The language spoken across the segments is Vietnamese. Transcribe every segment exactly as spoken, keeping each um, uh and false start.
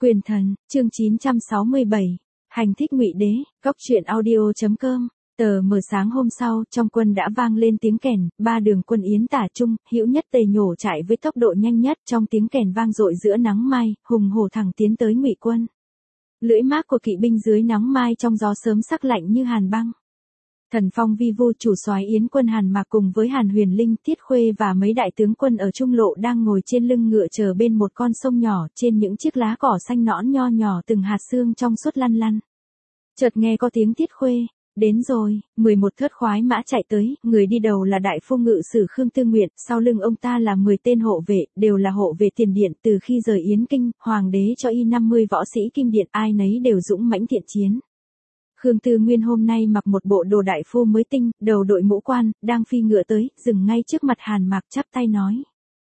Quyền thần, chương chín trăm sáu mươi bảy. Hành thích Ngụy Đế, góc truyện audio.com. Tờ mờ sáng hôm sau, trong quân đã vang lên tiếng kèn, ba đường quân Yến Tả Trung, Hữu Nhất Tề nhổ chạy với tốc độ nhanh nhất, trong tiếng kèn vang dội giữa nắng mai, hùng hổ thẳng tiến tới Ngụy quân. Lưỡi mác của kỵ binh dưới nắng mai trong gió sớm sắc lạnh như hàn băng. Thần Phong Vi Vu chủ soái Yến quân Hàn Mạc cùng với Hàn Huyền Linh, Tiết Khuê và mấy đại tướng quân ở trung lộ đang ngồi trên lưng ngựa chờ bên một con sông nhỏ, trên những chiếc lá cỏ xanh nõn nho nhỏ từng hạt sương trong suốt lăn lăn. Chợt nghe có tiếng Tiết Khuê, đến rồi, mười một thớt khoái mã chạy tới, người đi đầu là đại phu ngự sử Khương Tư Nguyện, sau lưng ông ta là mười tên hộ vệ, đều là hộ vệ tiền điện, từ khi rời Yến Kinh, hoàng đế cho y năm mươi võ sĩ kim điện, ai nấy đều dũng mãnh thiện chiến. Khương Tư Nguyên hôm nay mặc một bộ đồ đại phu mới tinh, đầu đội mũ quan, đang phi ngựa tới, dừng ngay trước mặt Hàn Mạc chắp tay nói.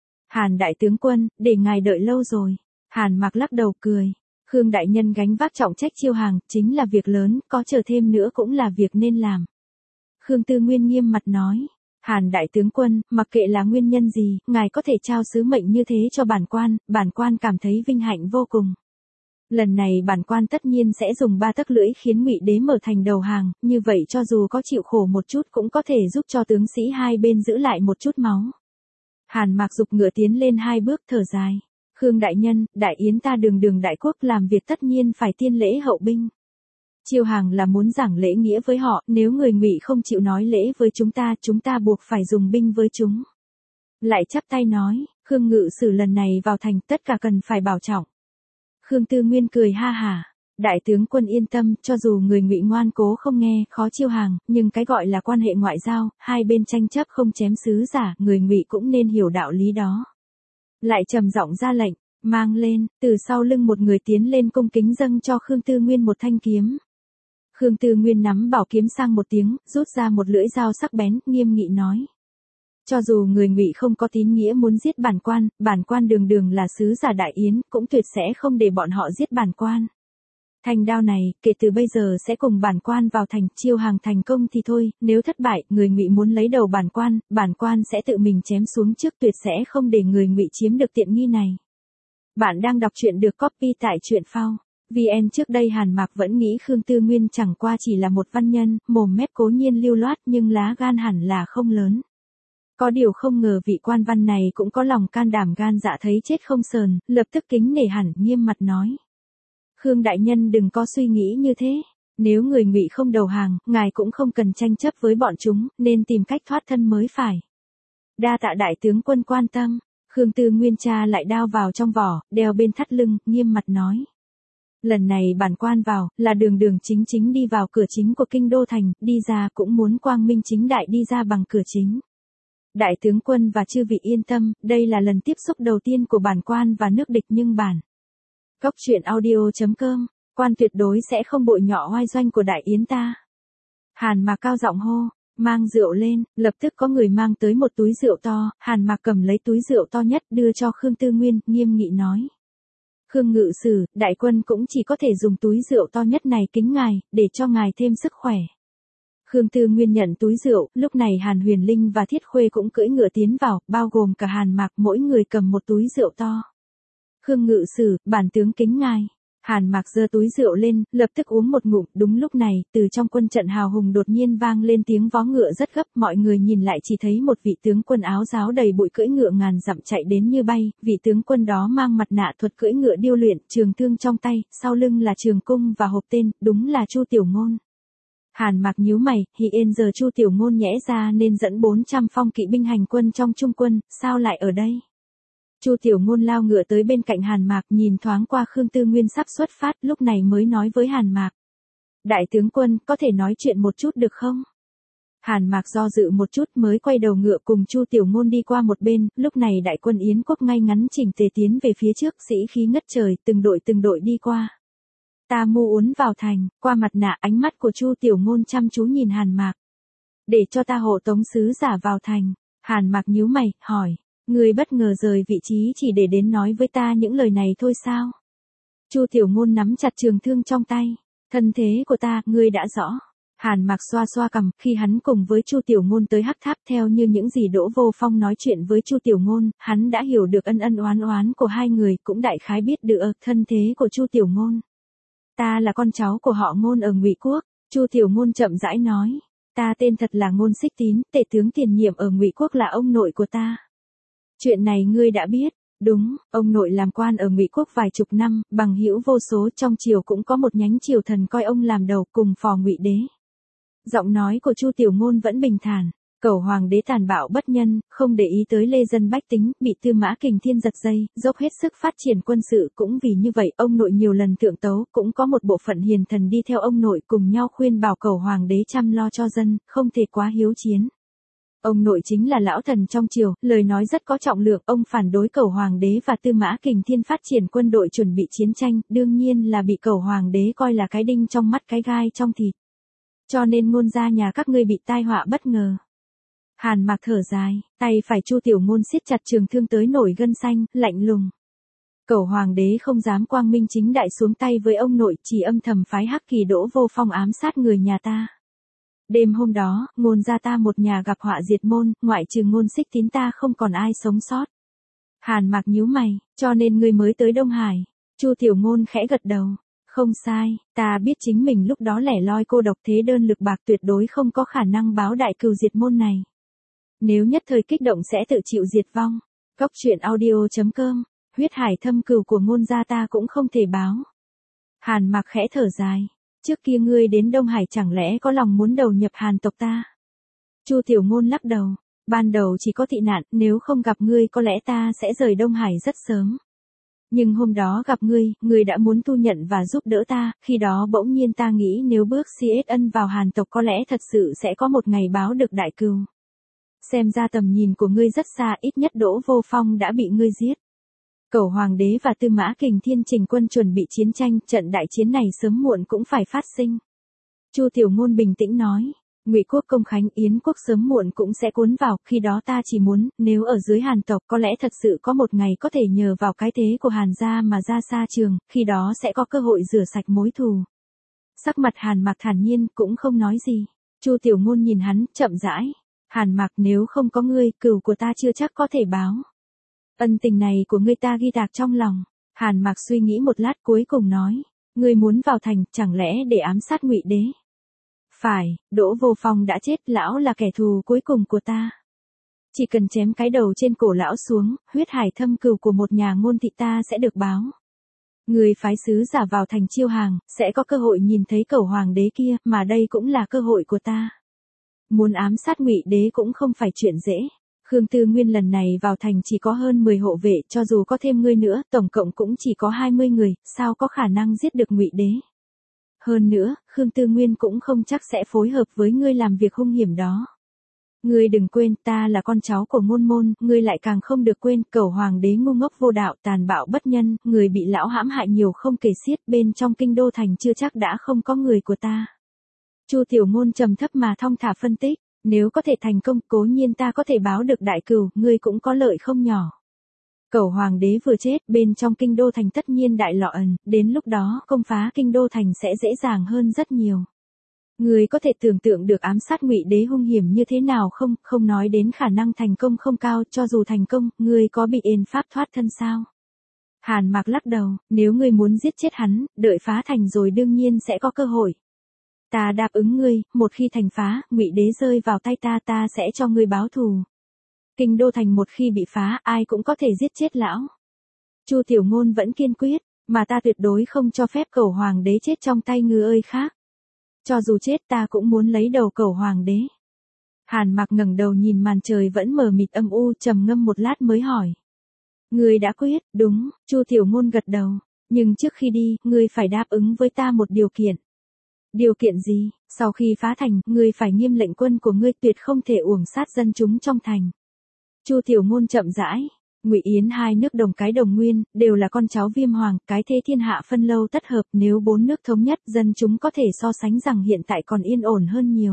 Hàn đại tướng quân, để ngài đợi lâu rồi. Hàn Mạc lắc đầu cười. Khương đại nhân gánh vác trọng trách chiêu hàng, chính là việc lớn, có chờ thêm nữa cũng là việc nên làm. Khương Tư Nguyên nghiêm mặt nói. Hàn đại tướng quân, mặc kệ là nguyên nhân gì, ngài có thể trao sứ mệnh như thế cho bản quan, bản quan cảm thấy vinh hạnh vô cùng. Lần này bản quan tất nhiên sẽ dùng ba tấc lưỡi khiến Ngụy Đế mở thành đầu hàng, như vậy cho dù có chịu khổ một chút cũng có thể giúp cho tướng sĩ hai bên giữ lại một chút máu. Hàn Mạc giục ngựa tiến lên hai bước thở dài. Khương đại nhân, đại yến ta đường đường đại quốc làm việc tất nhiên phải tiên lễ hậu binh. Chiêu hàng là muốn giảng lễ nghĩa với họ, nếu người Ngụy không chịu nói lễ với chúng ta, chúng ta buộc phải dùng binh với chúng. Lại chắp tay nói, Khương ngự sử lần này vào thành tất cả cần phải bảo trọng. Khương Tư Nguyên cười ha hả. Đại tướng quân yên tâm, cho dù người Ngụy ngoan cố không nghe, khó chiêu hàng, nhưng cái gọi là quan hệ ngoại giao, hai bên tranh chấp không chém sứ giả, người Ngụy cũng nên hiểu đạo lý đó. Lại trầm giọng ra lệnh, mang lên, từ sau lưng một người tiến lên cung kính dâng cho Khương Tư Nguyên một thanh kiếm. Khương Tư Nguyên nắm bảo kiếm sang một tiếng, rút ra một lưỡi dao sắc bén, nghiêm nghị nói. Cho dù người Ngụy không có tín nghĩa muốn giết bản quan, bản quan đường đường là sứ giả đại yến, cũng tuyệt sẽ không để bọn họ giết bản quan. Thanh đao này, kể từ bây giờ sẽ cùng bản quan vào thành, chiêu hàng thành công thì thôi, nếu thất bại, người Ngụy muốn lấy đầu bản quan, bản quan sẽ tự mình chém xuống trước, tuyệt sẽ không để người Ngụy chiếm được tiện nghi này. Bạn đang đọc truyện được copy tại truyện phao. vê en trước đây Hàn Mạc vẫn nghĩ Khương Tư Nguyên chẳng qua chỉ là một văn nhân, mồm mép cố nhiên lưu loát nhưng lá gan hẳn là không lớn. Có điều không ngờ vị quan văn này cũng có lòng can đảm gan dạ thấy chết không sờn, lập tức kính nể hẳn, nghiêm mặt nói. Khương đại nhân đừng có suy nghĩ như thế, nếu người Ngụy không đầu hàng, ngài cũng không cần tranh chấp với bọn chúng, nên tìm cách thoát thân mới phải. Đa tạ đại tướng quân quan tâm. Khương Tư Nguyên tra lại đao vào trong vỏ, đeo bên thắt lưng, nghiêm mặt nói. Lần này bản quan vào, là đường đường chính chính đi vào cửa chính của kinh đô thành, đi ra cũng muốn quang minh chính đại đi ra bằng cửa chính. Đại tướng quân và chư vị yên tâm, đây là lần tiếp xúc đầu tiên của bản quan và nước địch nhưng bản. Góc truyện audio.com, quan tuyệt đối sẽ không bội nhọ oai doanh của đại yến ta. Hàn Mạc cao giọng hô, mang rượu lên, lập tức có người mang tới một túi rượu to, Hàn Mạc cầm lấy túi rượu to nhất đưa cho Khương Tư Nguyên, nghiêm nghị nói. Khương ngự sử, đại quân cũng chỉ có thể dùng túi rượu to nhất này kính ngài, để cho ngài thêm sức khỏe. Khương Tư Nguyên nhận túi rượu, lúc này Hàn Huyền Linh và Thiết Khuê cũng cưỡi ngựa tiến vào, bao gồm cả Hàn Mạc, mỗi người cầm một túi rượu to. Khương ngự sử, bản tướng kính ngài. Hàn Mạc giơ túi rượu lên, lập tức uống một ngụm, đúng lúc này, từ trong quân trận hào hùng đột nhiên vang lên tiếng vó ngựa rất gấp, mọi người nhìn lại chỉ thấy một vị tướng quân áo giáo đầy bụi cưỡi ngựa ngàn dặm chạy đến như bay, vị tướng quân đó mang mặt nạ thuật cưỡi ngựa điêu luyện, trường thương trong tay, sau lưng là trường cung và hộp tên, đúng là Chu Tiểu Ngôn. Hàn Mạc nhíu mày, hi yên giờ Chu Tiểu Ngôn nhẽ ra nên dẫn bốn trăm phong kỵ binh hành quân trong trung quân, sao lại ở đây? Chu Tiểu Ngôn lao ngựa tới bên cạnh Hàn Mạc, nhìn thoáng qua Khương Tư Nguyên sắp xuất phát, lúc này mới nói với Hàn Mạc. Đại tướng quân, có thể nói chuyện một chút được không? Hàn Mạc do dự một chút mới quay đầu ngựa cùng Chu Tiểu Ngôn đi qua một bên, lúc này đại quân Yến quốc ngay ngắn chỉnh tề tiến về phía trước, sĩ khí ngất trời, từng đội từng đội đi qua. Ta mu uốn vào thành, qua mặt nạ, ánh mắt của Chu Tiểu Ngôn chăm chú nhìn Hàn Mạc. Để cho ta hộ tống sứ giả vào thành. Hàn Mạc nhíu mày, hỏi. Ngươi bất ngờ rời vị trí chỉ để đến nói với ta những lời này thôi sao? Chu Tiểu Ngôn nắm chặt trường thương trong tay. Thân thế của ta, ngươi đã rõ. Hàn Mạc xoa xoa cằm, khi hắn cùng với Chu Tiểu Ngôn tới Hắc Tháp theo như những gì Đỗ Vô Phong nói chuyện với Chu Tiểu Ngôn, hắn đã hiểu được ân ân oán oán của hai người, cũng đại khái biết được thân thế của Chu Tiểu Ngôn. Ta là con cháu của họ Ngôn ở Ngụy Quốc, Chu Tiểu Ngôn chậm rãi nói. Ta tên thật là Ngôn Xích Tín, tể tướng tiền nhiệm ở Ngụy Quốc là ông nội của ta. Chuyện này ngươi đã biết. Đúng, ông nội làm quan ở Ngụy Quốc vài chục năm, bằng hữu vô số, trong triều cũng có một nhánh triều thần coi ông làm đầu, cùng phò Ngụy đế. Giọng nói của Chu Tiểu Ngôn vẫn bình thản. Cẩu hoàng đế tàn bạo bất nhân, không để ý tới lê dân bách tính, bị Tư Mã Kình Thiên giật dây, dốc hết sức phát triển quân sự, cũng vì như vậy, ông nội nhiều lần thượng tấu, cũng có một bộ phận hiền thần đi theo ông nội cùng nhau khuyên bảo cẩu hoàng đế chăm lo cho dân, không thể quá hiếu chiến. Ông nội chính là lão thần trong triều, lời nói rất có trọng lượng, ông phản đối cẩu hoàng đế và Tư Mã Kình Thiên phát triển quân đội chuẩn bị chiến tranh, đương nhiên là bị cẩu hoàng đế coi là cái đinh trong mắt cái gai trong thịt. Cho nên Ngôn gia nhà các ngươi bị tai họa bất ngờ. Hàn Mạc thở dài, tay phải Chu Tiểu Ngôn siết chặt trường thương tới nổi gân xanh, lạnh lùng. Cẩu hoàng đế không dám quang minh chính đại xuống tay với ông nội, chỉ âm thầm phái Hắc Kỳ Đỗ Vô Phong ám sát người nhà ta. Đêm hôm đó, Ngôn gia ta một nhà gặp họa diệt môn, ngoại trừ Ngôn Xích Tín ta không còn ai sống sót. Hàn Mạc nhíu mày, cho nên ngươi mới tới Đông Hải. Chu Tiểu Ngôn khẽ gật đầu. Không sai, ta biết chính mình lúc đó lẻ loi cô độc thế đơn lực bạc tuyệt đối không có khả năng báo đại cừu diệt môn này. Nếu nhất thời kích động sẽ tự chịu diệt vong. Cốc truyện audio chấm com, huyết hải thâm cừu của Ngôn gia ta cũng không thể báo. Hàn Mạc khẽ thở dài. Trước kia ngươi đến Đông Hải chẳng lẽ có lòng muốn đầu nhập Hàn tộc ta? Chu Tiểu Ngôn lắc đầu. Ban đầu chỉ có tị nạn, nếu không gặp ngươi có lẽ ta sẽ rời Đông Hải rất sớm. Nhưng hôm đó gặp ngươi, ngươi đã muốn tu nhận và giúp đỡ ta, khi đó bỗng nhiên ta nghĩ nếu bước xê ét ân vào Hàn tộc có lẽ thật sự sẽ có một ngày báo được đại cừu. Xem ra tầm nhìn của ngươi rất xa, ít nhất Đỗ Vô Phong đã bị ngươi giết. Cẩu hoàng đế và Tư Mã Kình Thiên chỉnh quân chuẩn bị chiến tranh, trận đại chiến này sớm muộn cũng phải phát sinh. Chu Tiểu Ngôn bình tĩnh nói. Ngụy Quốc công khánh, Yến Quốc sớm muộn cũng sẽ cuốn vào, khi đó ta chỉ muốn, nếu ở dưới Hàn tộc có lẽ thật sự có một ngày có thể nhờ vào cái thế của Hàn gia mà ra xa trường, khi đó sẽ có cơ hội rửa sạch mối thù. Sắc mặt Hàn Mạc thản nhiên, cũng không nói gì. Chu Tiểu Ngôn nhìn hắn, chậm rãi. Hàn Mạc, nếu không có ngươi, cừu của ta chưa chắc có thể báo. Ân tình này của ngươi ta ghi tạc trong lòng. Hàn Mạc suy nghĩ một lát cuối cùng nói. Ngươi muốn vào thành, chẳng lẽ để ám sát Ngụy đế? Phải, Đỗ Vô Phong đã chết, lão là kẻ thù cuối cùng của ta. Chỉ cần chém cái đầu trên cổ lão xuống, huyết hải thâm cừu của một nhà Ngôn thị ta sẽ được báo. Người phái sứ giả vào thành chiêu hàng, sẽ có cơ hội nhìn thấy cẩu hoàng đế kia, mà đây cũng là cơ hội của ta. Muốn ám sát Ngụy đế cũng không phải chuyện dễ. Khương Tư Nguyên lần này vào thành chỉ có hơn mười hộ vệ, cho dù có thêm ngươi nữa, tổng cộng cũng chỉ có hai mươi người, sao có khả năng giết được Ngụy đế. Hơn nữa, Khương Tư Nguyên cũng không chắc sẽ phối hợp với ngươi làm việc hung hiểm đó. Ngươi đừng quên, ta là con cháu của Ngôn môn, ngươi lại càng không được quên, cẩu hoàng đế ngu ngốc vô đạo, tàn bạo bất nhân, người bị lão hãm hại nhiều không kể xiết, bên trong kinh đô thành chưa chắc đã không có người của ta. Chu Tiểu Ngôn trầm thấp mà thong thả phân tích, nếu có thể thành công, cố nhiên ta có thể báo được đại cừu, ngươi cũng có lợi không nhỏ. Cẩu hoàng đế vừa chết, bên trong kinh đô thành tất nhiên đại lọ ẩn, đến lúc đó công phá kinh đô thành sẽ dễ dàng hơn rất nhiều. Người có thể tưởng tượng được ám sát Ngụy đế hung hiểm như thế nào không, không nói đến khả năng thành công không cao, cho dù thành công, người có bị ên pháp thoát thân sao? Hàn Mạc lắc đầu, nếu ngươi muốn giết chết hắn, đợi phá thành rồi đương nhiên sẽ có cơ hội. Ta đáp ứng ngươi, một khi thành phá, Ngụy đế rơi vào tay ta ta sẽ cho ngươi báo thù. Kinh đô thành một khi bị phá, ai cũng có thể giết chết lão. Chu Tiểu Ngôn vẫn kiên quyết, mà ta tuyệt đối không cho phép cẩu hoàng đế chết trong tay người ơi khác. Cho dù chết ta cũng muốn lấy đầu cẩu hoàng đế. Hàn Mạc ngẩng đầu nhìn màn trời vẫn mờ mịt âm u, trầm ngâm một lát mới hỏi. Ngươi đã quyết, đúng, Chu Tiểu Ngôn gật đầu, nhưng trước khi đi, ngươi phải đáp ứng với ta một điều kiện. Điều kiện gì? Sau khi phá thành, ngươi phải nghiêm lệnh quân của ngươi tuyệt không thể uổng sát dân chúng trong thành. Chu Tiểu Ngôn chậm rãi. Ngụy Yến hai nước đồng cái đồng nguyên, đều là con cháu Viêm Hoàng, cái thế thiên hạ phân lâu tất hợp, nếu bốn nước thống nhất, dân chúng có thể so sánh rằng hiện tại còn yên ổn hơn nhiều.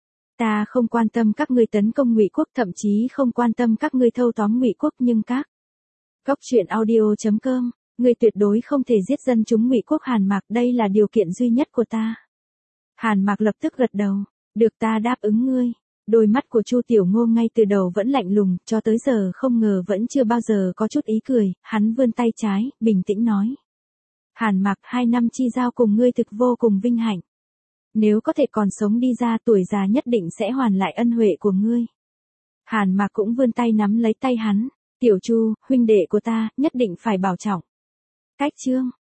Ta không quan tâm các ngươi tấn công Ngụy Quốc, thậm chí không quan tâm các ngươi thâu tóm Ngụy Quốc, nhưng các Cốc truyện audio chấm com, ngươi tuyệt đối không thể giết dân chúng Ngụy Quốc. Hàn Mạc, đây là điều kiện duy nhất của ta. Hàn Mạc lập tức gật đầu, được ta đáp ứng ngươi. Đôi mắt của Chu Tiểu Ngô ngay từ đầu vẫn lạnh lùng, cho tới giờ không ngờ vẫn chưa bao giờ có chút ý cười, hắn vươn tay trái, bình tĩnh nói. Hàn Mạc, hai năm chi giao cùng ngươi thực vô cùng vinh hạnh. Nếu có thể còn sống đi ra tuổi già nhất định sẽ hoàn lại ân huệ của ngươi. Hàn Mạc cũng vươn tay nắm lấy tay hắn, Tiểu Chu, huynh đệ của ta, nhất định phải bảo trọng. Cách chương